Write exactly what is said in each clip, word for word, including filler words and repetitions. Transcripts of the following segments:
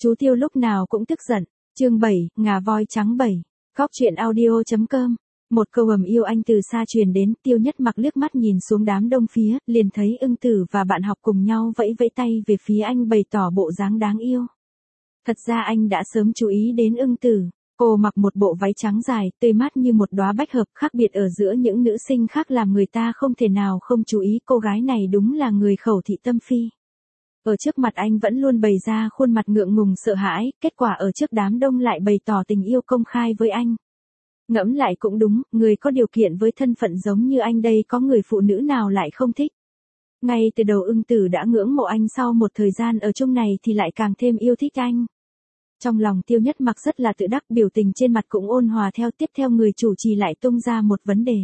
Chú Tiêu lúc nào cũng tức giận. Chương bảy, ngà voi trắng bảy. Góc truyện audio chấm com. Một câu ầm yêu anh từ xa truyền đến, Tiêu Nhất Mặc liếc mắt nhìn xuống đám đông phía, liền thấy Ưng Tử và bạn học cùng nhau vẫy vẫy tay về phía anh bày tỏ bộ dáng đáng yêu. Thật ra anh đã sớm chú ý đến Ưng Tử. Cô mặc một bộ váy trắng dài, tươi mát như một đóa bách hợp, khác biệt ở giữa những nữ sinh khác làm người ta không thể nào không chú ý. Cô gái này đúng là người khẩu thị tâm phi. Ở trước mặt anh vẫn luôn bày ra khuôn mặt ngượng ngùng sợ hãi, kết quả ở trước đám đông lại bày tỏ tình yêu công khai với anh. Ngẫm lại cũng đúng, người có điều kiện với thân phận giống như anh đây có người phụ nữ nào lại không thích. Ngay từ đầu Ưng Tử đã ngưỡng mộ anh, sau một thời gian ở chung này thì lại càng thêm yêu thích anh. Trong lòng Tiêu Nhất Mặc rất là tự đắc, biểu tình trên mặt cũng ôn hòa theo. Tiếp theo người chủ trì lại tung ra một vấn đề.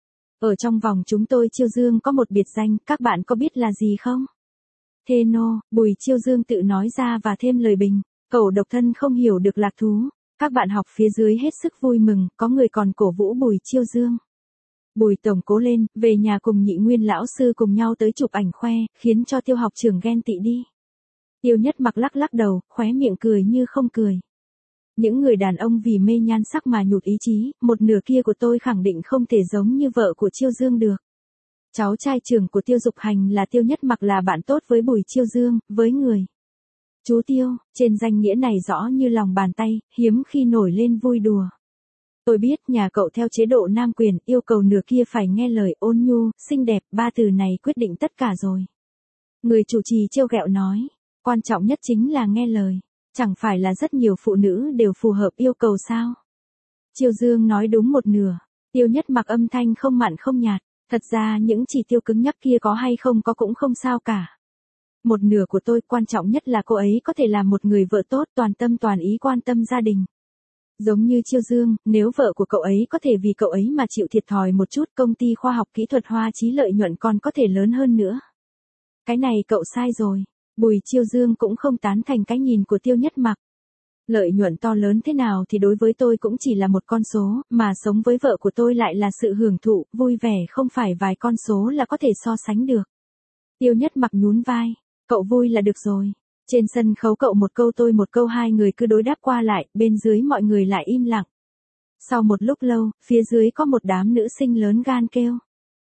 Ở trong vòng chúng tôi Chiêu Dương có một biệt danh, các bạn có biết là gì không? Thê nô, Bùi Chiêu Dương tự nói ra và thêm lời bình, cậu độc thân không hiểu được lạc thú. Các bạn học phía dưới hết sức vui mừng, có người còn cổ vũ Bùi Chiêu Dương. Bùi tổng cố lên, về nhà cùng Nhị Nguyên lão sư cùng nhau tới chụp ảnh khoe, khiến cho Tiêu học trưởng ghen tị đi. Tiêu Nhất Mặc lắc lắc đầu, khóe miệng cười như không cười. Những người đàn ông vì mê nhan sắc mà nhụt ý chí, một nửa kia của tôi khẳng định không thể giống như vợ của Chiêu Dương được. Cháu trai trưởng của Tiêu Dục Hành là Tiêu Nhất Mặc là bạn tốt với Bùi Chiêu Dương, với người. Chú Tiêu, trên danh nghĩa này rõ như lòng bàn tay, hiếm khi nổi lên vui đùa. Tôi biết nhà cậu theo chế độ nam quyền, yêu cầu nửa kia phải nghe lời, ôn nhu, xinh đẹp, ba từ này quyết định tất cả rồi. Người chủ trì trêu ghẹo nói, quan trọng nhất chính là nghe lời, chẳng phải là rất nhiều phụ nữ đều phù hợp yêu cầu sao? Chiêu Dương nói đúng một nửa. Tiêu Nhất Mặc âm thanh không mặn không nhạt, thật ra những chỉ tiêu cứng nhắc kia có hay không có cũng không sao cả. Một nửa của tôi quan trọng nhất là cô ấy có thể làm một người vợ tốt, toàn tâm toàn ý quan tâm gia đình. Giống như Chiêu Dương, nếu vợ của cậu ấy có thể vì cậu ấy mà chịu thiệt thòi một chút, công ty khoa học kỹ thuật Hoa Chí lợi nhuận còn có thể lớn hơn nữa. Cái này cậu sai rồi. Bùi Chiêu Dương cũng không tán thành cái nhìn của Tiêu Nhất Mặc. Lợi nhuận to lớn thế nào thì đối với tôi cũng chỉ là một con số, mà sống với vợ của tôi lại là sự hưởng thụ, vui vẻ, không phải vài con số là có thể so sánh được. Tiêu Nhất Mặc nhún vai, cậu vui là được rồi. Trên sân khấu cậu một câu tôi một câu, hai người cứ đối đáp qua lại, bên dưới mọi người lại im lặng. Sau một lúc lâu, phía dưới có một đám nữ sinh lớn gan kêu.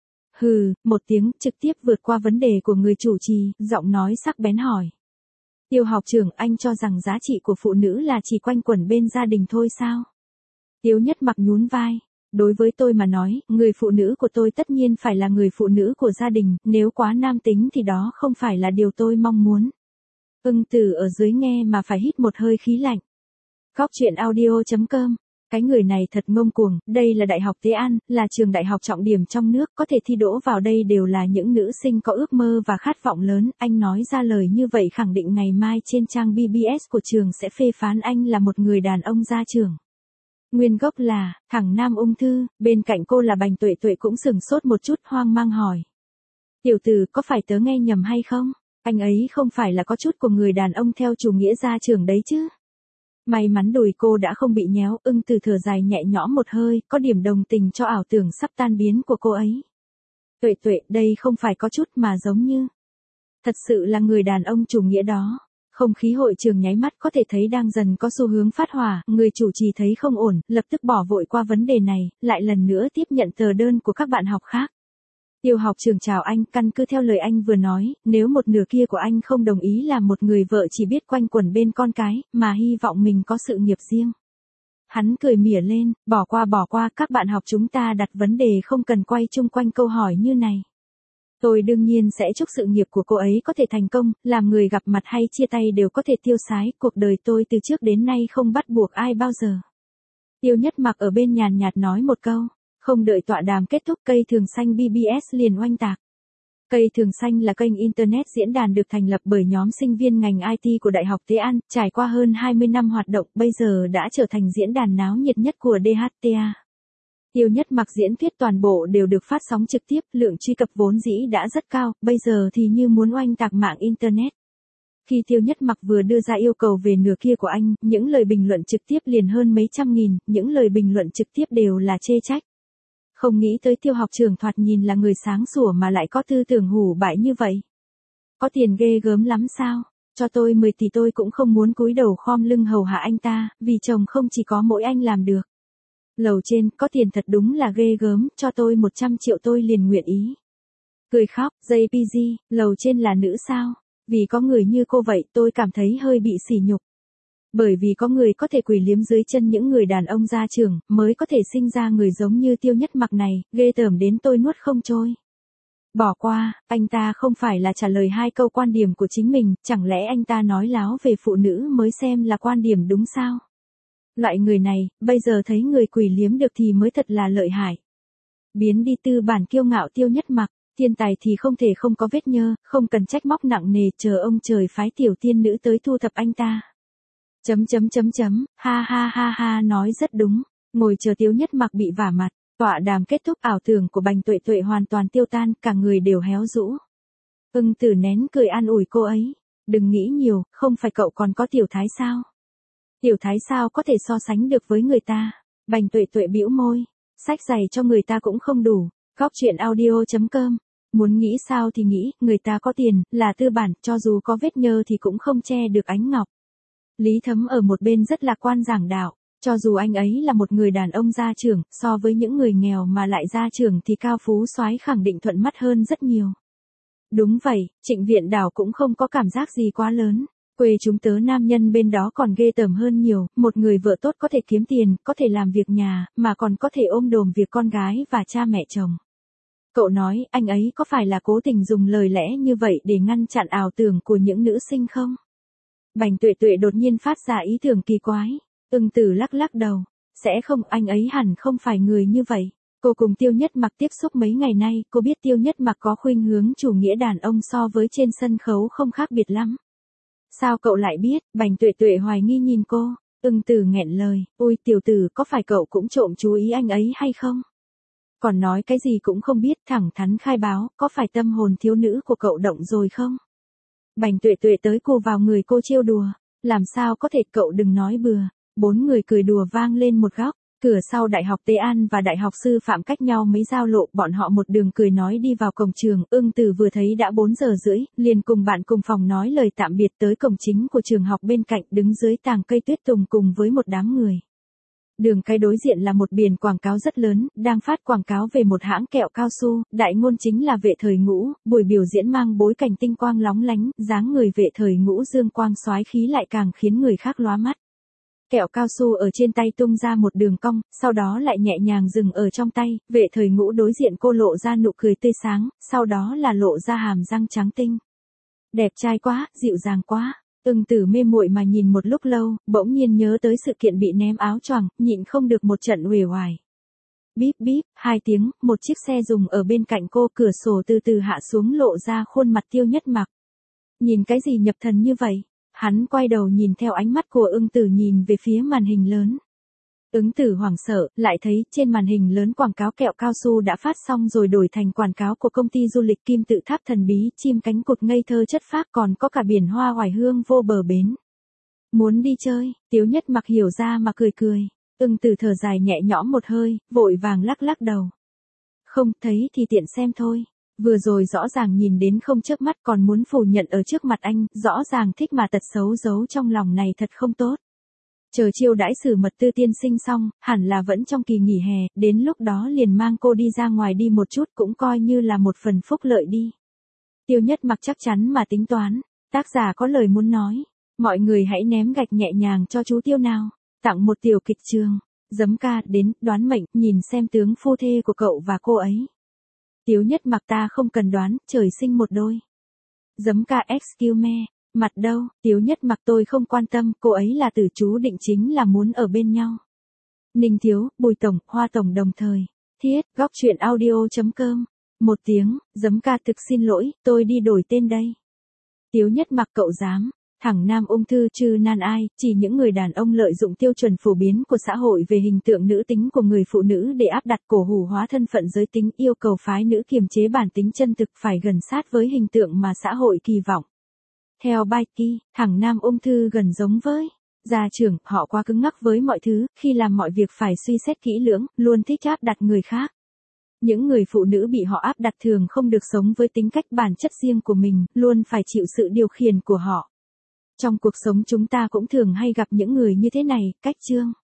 Hừ, một tiếng, trực tiếp vượt qua vấn đề của người chủ trì, giọng nói sắc bén hỏi. Tiêu học trưởng, anh cho rằng giá trị của phụ nữ là chỉ quanh quẩn bên gia đình thôi sao? Tiêu Nhất Mặc nhún vai. Đối với tôi mà nói, người phụ nữ của tôi tất nhiên phải là người phụ nữ của gia đình, nếu quá nam tính thì đó không phải là điều tôi mong muốn. Ưng Tử ở dưới nghe mà phải hít một hơi khí lạnh. Góc truyện audio chấm com. Cái người này thật ngông cuồng, đây là Đại học Tế An, là trường đại học trọng điểm trong nước, có thể thi đỗ vào đây đều là những nữ sinh có ước mơ và khát vọng lớn. Anh nói ra lời như vậy khẳng định ngày mai trên trang bê bê ét của trường sẽ phê phán anh là một người đàn ông gia trưởng. Nguyên gốc là, thẳng nam ung thư, bên cạnh cô là Bành Tuệ Tuệ cũng sửng sốt một chút, hoang mang hỏi. Tiểu tử, có phải tớ nghe nhầm hay không? Anh ấy không phải là có chút của người đàn ông theo chủ nghĩa gia trưởng đấy chứ? May mắn đùi cô đã không bị nhéo. Ưng Từ thở dài nhẹ nhõm một hơi, có điểm đồng tình cho ảo tưởng sắp tan biến của cô ấy. Tuệ Tuệ, đây không phải có chút mà giống như. Thật sự là người đàn ông chủ nghĩa đó. Không khí hội trường nháy mắt có thể thấy đang dần có xu hướng phát hỏa, người chủ trì thấy không ổn, lập tức bỏ vội qua vấn đề này, lại lần nữa tiếp nhận tờ đơn của các bạn học khác. Tiêu học trưởng chào anh, căn cứ theo lời anh vừa nói, nếu một nửa kia của anh không đồng ý làm một người vợ chỉ biết quanh quẩn bên con cái, mà hy vọng mình có sự nghiệp riêng. Hắn cười mỉa lên, bỏ qua bỏ qua, các bạn học chúng ta đặt vấn đề không cần quay chung quanh câu hỏi như này. Tôi đương nhiên sẽ chúc sự nghiệp của cô ấy có thể thành công, làm người gặp mặt hay chia tay đều có thể tiêu sái, cuộc đời tôi từ trước đến nay không bắt buộc ai bao giờ. Tiêu Nhất Mặc ở bên nhàn nhạt nói một câu. Không đợi tọa đàm kết thúc, Cây Thường Xanh bê bê ét liền oanh tạc. Cây Thường Xanh là kênh Internet diễn đàn được thành lập bởi nhóm sinh viên ngành i tê của Đại học Tế An, trải qua hơn hai mươi năm hoạt động, bây giờ đã trở thành diễn đàn náo nhiệt nhất của đê hát tê a. Tiêu Nhất Mặc diễn thuyết toàn bộ đều được phát sóng trực tiếp, lượng truy cập vốn dĩ đã rất cao, bây giờ thì như muốn oanh tạc mạng Internet. Khi Tiêu Nhất Mặc vừa đưa ra yêu cầu về nửa kia của anh, những lời bình luận trực tiếp liền hơn mấy trăm nghìn, những lời bình luận trực tiếp đều là chê trách. Không nghĩ tới Tiêu học trưởng thoạt nhìn là người sáng sủa mà lại có tư tưởng hủ bại như vậy. Có tiền ghê gớm lắm sao? cho tôi mười tỷ tôi cũng không muốn cúi đầu khom lưng hầu hạ anh ta, vì chồng không chỉ có mỗi anh làm được. Lầu trên, có tiền thật đúng là ghê gớm, cho tôi một trăm triệu tôi liền nguyện ý. Cười khóc, gi pê giê, lầu trên là nữ sao? Vì có người như cô vậy tôi cảm thấy hơi bị sỉ nhục. Bởi vì có người có thể quỳ liếm dưới chân những người đàn ông gia trưởng, mới có thể sinh ra người giống như Tiêu Nhất Mặc này, ghê tởm đến tôi nuốt không trôi. Bỏ qua, anh ta không phải là trả lời hai câu quan điểm của chính mình, chẳng lẽ anh ta nói láo về phụ nữ mới xem là quan điểm đúng sao? Loại người này, bây giờ thấy người quỳ liếm được thì mới thật là lợi hại. Biến đi tư bản kiêu ngạo Tiêu Nhất Mặc, thiên tài thì không thể không có vết nhơ, không cần trách móc nặng nề, chờ ông trời phái tiểu tiên nữ tới thu thập anh ta. Chấm chấm chấm chấm, ha ha ha ha nói rất đúng, ngồi chờ Tiêu Nhất Mặc bị vả mặt, tọa đàm kết thúc ảo tưởng của Bành Tuệ Tuệ hoàn toàn tiêu tan, cả người đều héo rũ. Ưng Tử nén cười an ủi cô ấy, đừng nghĩ nhiều, không phải cậu còn có tiểu thái sao? Tiểu thái sao có thể so sánh được với người ta? Bành Tuệ Tuệ bĩu môi, sách giày cho người ta cũng không đủ. Góc truyện audio chấm com. Muốn nghĩ sao thì nghĩ, người ta có tiền, là tư bản, cho dù có vết nhơ thì cũng không che được ánh ngọc. Lý Thấm ở một bên rất lạc quan giảng đạo, cho dù anh ấy là một người đàn ông gia trưởng, so với những người nghèo mà lại gia trưởng thì cao phú soái khẳng định thuận mắt hơn rất nhiều. Đúng vậy, Trịnh Viện Đảo cũng không có cảm giác gì quá lớn. Quê chúng tớ nam nhân bên đó còn ghê tởm hơn nhiều, một người vợ tốt có thể kiếm tiền, có thể làm việc nhà, mà còn có thể ôm đồm việc con gái và cha mẹ chồng. Cậu nói, anh ấy có phải là cố tình dùng lời lẽ như vậy để ngăn chặn ảo tưởng của những nữ sinh không? Bành Tuệ Tuệ đột nhiên phát ra ý tưởng kỳ quái. Ưng Tử lắc lắc đầu. Sẽ không, anh ấy hẳn không phải người như vậy. Cô cùng Tiêu Nhất Mặc tiếp xúc mấy ngày nay, cô biết Tiêu Nhất Mặc có khuynh hướng chủ nghĩa đàn ông so với trên sân khấu không khác biệt lắm. Sao cậu lại biết? Bành Tuệ Tuệ hoài nghi nhìn cô. Ưng Tử nghẹn lời, ôi tiểu tử, có phải cậu cũng trộm chú ý anh ấy hay không? Còn nói cái gì cũng không biết, thẳng thắn khai báo, có phải tâm hồn thiếu nữ của cậu động rồi không? Bành Tuệ Tuệ tới cù vào người cô trêu đùa, làm sao có thể, cậu đừng nói bừa. Bốn người cười đùa vang lên một góc, cửa sau Đại học Tế An và Đại học Sư Phạm cách nhau mấy giao lộ, bọn họ một đường cười nói đi vào cổng trường. Ưng Tử vừa thấy đã bốn giờ rưỡi, liền cùng bạn cùng phòng nói lời tạm biệt tới cổng chính của trường học bên cạnh, đứng dưới tàng cây tuyết tùng cùng với một đám người. Đường cái đối diện là một biển quảng cáo rất lớn, đang phát quảng cáo về một hãng kẹo cao su, đại ngôn chính là Vệ Thời Ngũ, buổi biểu diễn mang bối cảnh tinh quang lóng lánh, dáng người Vệ Thời Ngũ dương quang soái khí lại càng khiến người khác lóa mắt. Kẹo cao su ở trên tay tung ra một đường cong, sau đó lại nhẹ nhàng dừng ở trong tay, Vệ Thời Ngũ đối diện cô lộ ra nụ cười tươi sáng, sau đó là lộ ra hàm răng trắng tinh. Đẹp trai quá, dịu dàng quá. Ưng Tử mê muội mà nhìn một lúc lâu, bỗng nhiên nhớ tới sự kiện bị ném áo choàng, nhịn không được một trận uể oải. Bíp bíp, hai tiếng, một chiếc xe dùng ở bên cạnh cô, cửa sổ từ từ hạ xuống lộ ra khuôn mặt Tiêu Nhất Mặc. Nhìn cái gì nhập thần như vậy? Hắn quay đầu nhìn theo ánh mắt của Ưng Tử nhìn về phía màn hình lớn. Ưng Tử hoảng sợ, lại thấy trên màn hình lớn quảng cáo kẹo cao su đã phát xong rồi đổi thành quảng cáo của công ty du lịch Kim Tự Tháp thần bí, chim cánh cụt ngây thơ chất phác, còn có cả biển hoa hoài hương vô bờ bến. Muốn đi chơi, Tiêu Nhất Mặc hiểu ra mà cười cười. Ưng Tử thở dài nhẹ nhõm một hơi, vội vàng lắc lắc đầu. Không, thấy thì tiện xem thôi. Vừa rồi rõ ràng nhìn đến không chớp mắt, còn muốn phủ nhận ở trước mặt anh, rõ ràng thích mà tật xấu giấu trong lòng này thật không tốt. Chờ chiêu đãi Sử Mật Tư tiên sinh xong, hẳn là vẫn trong kỳ nghỉ hè, đến lúc đó liền mang cô đi ra ngoài đi một chút, cũng coi như là một phần phúc lợi đi. Tiêu Nhất Mặc chắc chắn mà tính toán, tác giả có lời muốn nói, mọi người hãy ném gạch nhẹ nhàng cho chú Tiêu nào, tặng một tiểu kịch trường, giấm ca đến, đoán mệnh, nhìn xem tướng phu thê của cậu và cô ấy. Tiêu Nhất Mặc ta không cần đoán, trời sinh một đôi. Giấm ca excuse me. Mặt đâu, Tiêu Nhất Mặc tôi không quan tâm, cô ấy là tử chú định chính là muốn ở bên nhau. Ninh Thiếu, Bùi Tổng, Hoa Tổng đồng thời. Thiết, góc truyện audio chấm com. Một tiếng, giấm ca thực xin lỗi, tôi đi đổi tên đây. Tiêu Nhất Mặc cậu dám. Thẳng nam ung thư trừ nan ai, chỉ những người đàn ông lợi dụng tiêu chuẩn phổ biến của xã hội về hình tượng nữ tính của người phụ nữ để áp đặt cổ hủ hóa thân phận giới tính, yêu cầu phái nữ kiềm chế bản tính chân thực phải gần sát với hình tượng mà xã hội kỳ vọng. Theo Baiki, thằng nam ung thư gần giống với gia trưởng, họ quá cứng ngắc với mọi thứ, khi làm mọi việc phải suy xét kỹ lưỡng, luôn thích áp đặt người khác. Những người phụ nữ bị họ áp đặt thường không được sống với tính cách bản chất riêng của mình, luôn phải chịu sự điều khiển của họ. Trong cuộc sống chúng ta cũng thường hay gặp những người như thế này, cách Trương.